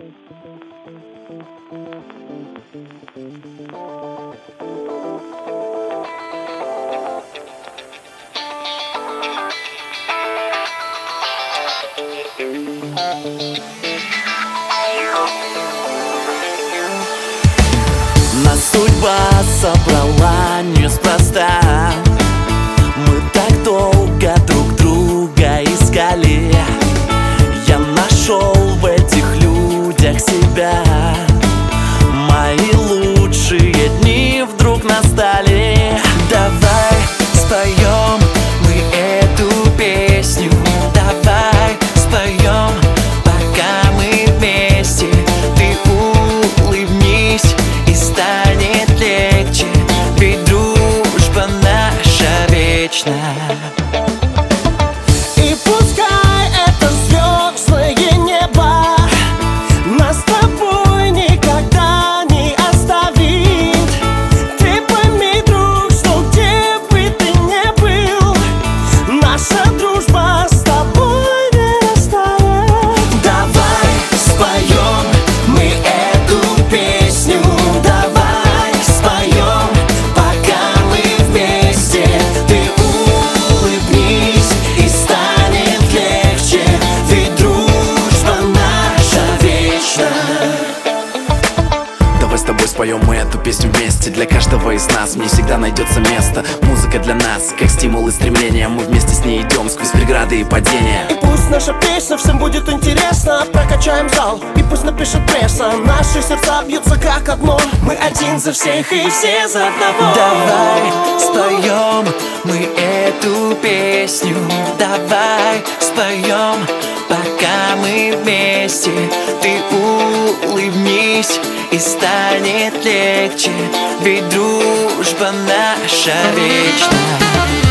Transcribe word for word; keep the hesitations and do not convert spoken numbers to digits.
Нас судьба собрала неспроста. Мы так долго друг друга искали. Я нашел в этих людях себя. Мои лучшие дни вдруг настали. Давай споем мы эту песню. Давай споем, пока мы вместе. Ты улыбнись, и станет легче, ведь дружба наша вечная. И пускай это звездное небо нас с тобой никогда не оставит. Ты пойми, друг, что где бы ты ни был, наша дружба с тобой не растает. Давай споем мы эту песню. Давай споем, пока мы вместе. Ты улыбнись, и станет легче, ведь дружба наша вечная. Давай с тобой споем мы эту песню вместе. Для каждого из нас в ней всегда найдется место. Музыка для нас, как стимул и стремление. Мы вместе с ней идем сквозь преграды и падения. И пусть наша песня всем будет интересна. Прокачаем зал, и пусть напишет пресса. Наши сердца бьются как одно. Мы один за всех и все за одного. Давай споем мы эту песню. Давай споем, пока мы вместе. Ты улыбнись, и станет легче, ведь дружба наша вечная.